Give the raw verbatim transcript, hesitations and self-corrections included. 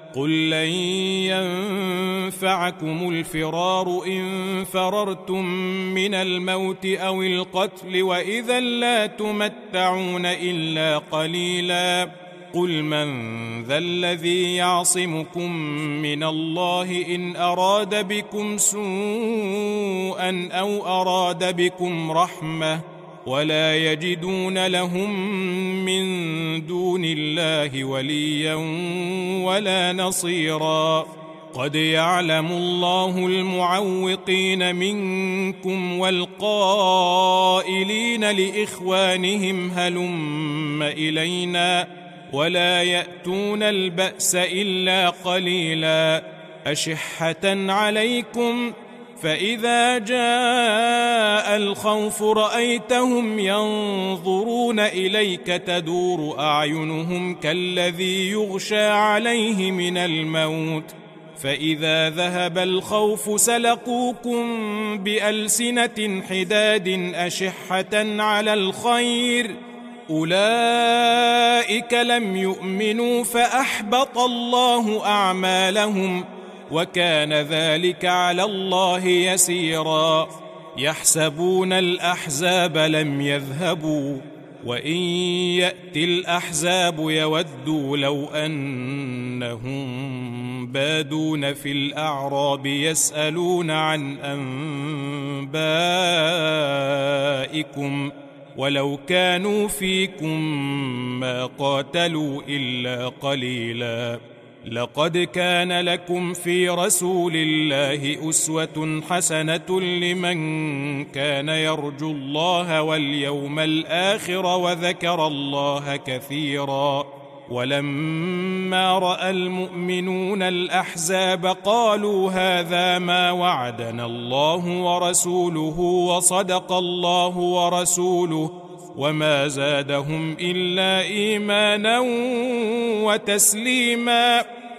قل لن ينفعكم الفرار إن فررتم من الموت أو القتل وإذا لا تمتعون إلا قليلا قل من ذا الذي يعصمكم من الله إن أراد بكم سوءا أو أراد بكم رحمة ولا يجدون لهم من دون الله وليا ولا نصيرا قد يعلم الله المعوقين منكم والقائلين لإخوانهم هلم إلينا ولا يأتون البأس إلا قليلا أشحة عليكم فإذا جاء الخوف رأيتهم ينظرون إليك تدور أعينهم كالذي يغشى عليه من الموت فإذا ذهب الخوف سلقوكم بألسنة حداد أشحة على الخير أولئك لم يؤمنوا فأحبط الله أعمالهم وكان ذلك على الله يسيرا يحسبون الأحزاب لم يذهبوا وإن يأتي الأحزاب يودوا لو أنهم بادون في الأعراب يسألون عن أنبائكم ولو كانوا فيكم ما قاتلوا إلا قليلا لقد كان لكم في رسول الله أسوة حسنة لمن كان يرجو الله واليوم الآخر وذكر الله كثيرا ولما رأى المؤمنون الأحزاب قالوا هذا ما وعدنا الله ورسوله وصدق الله ورسوله وما زادهم إلا إيمانا وتسليما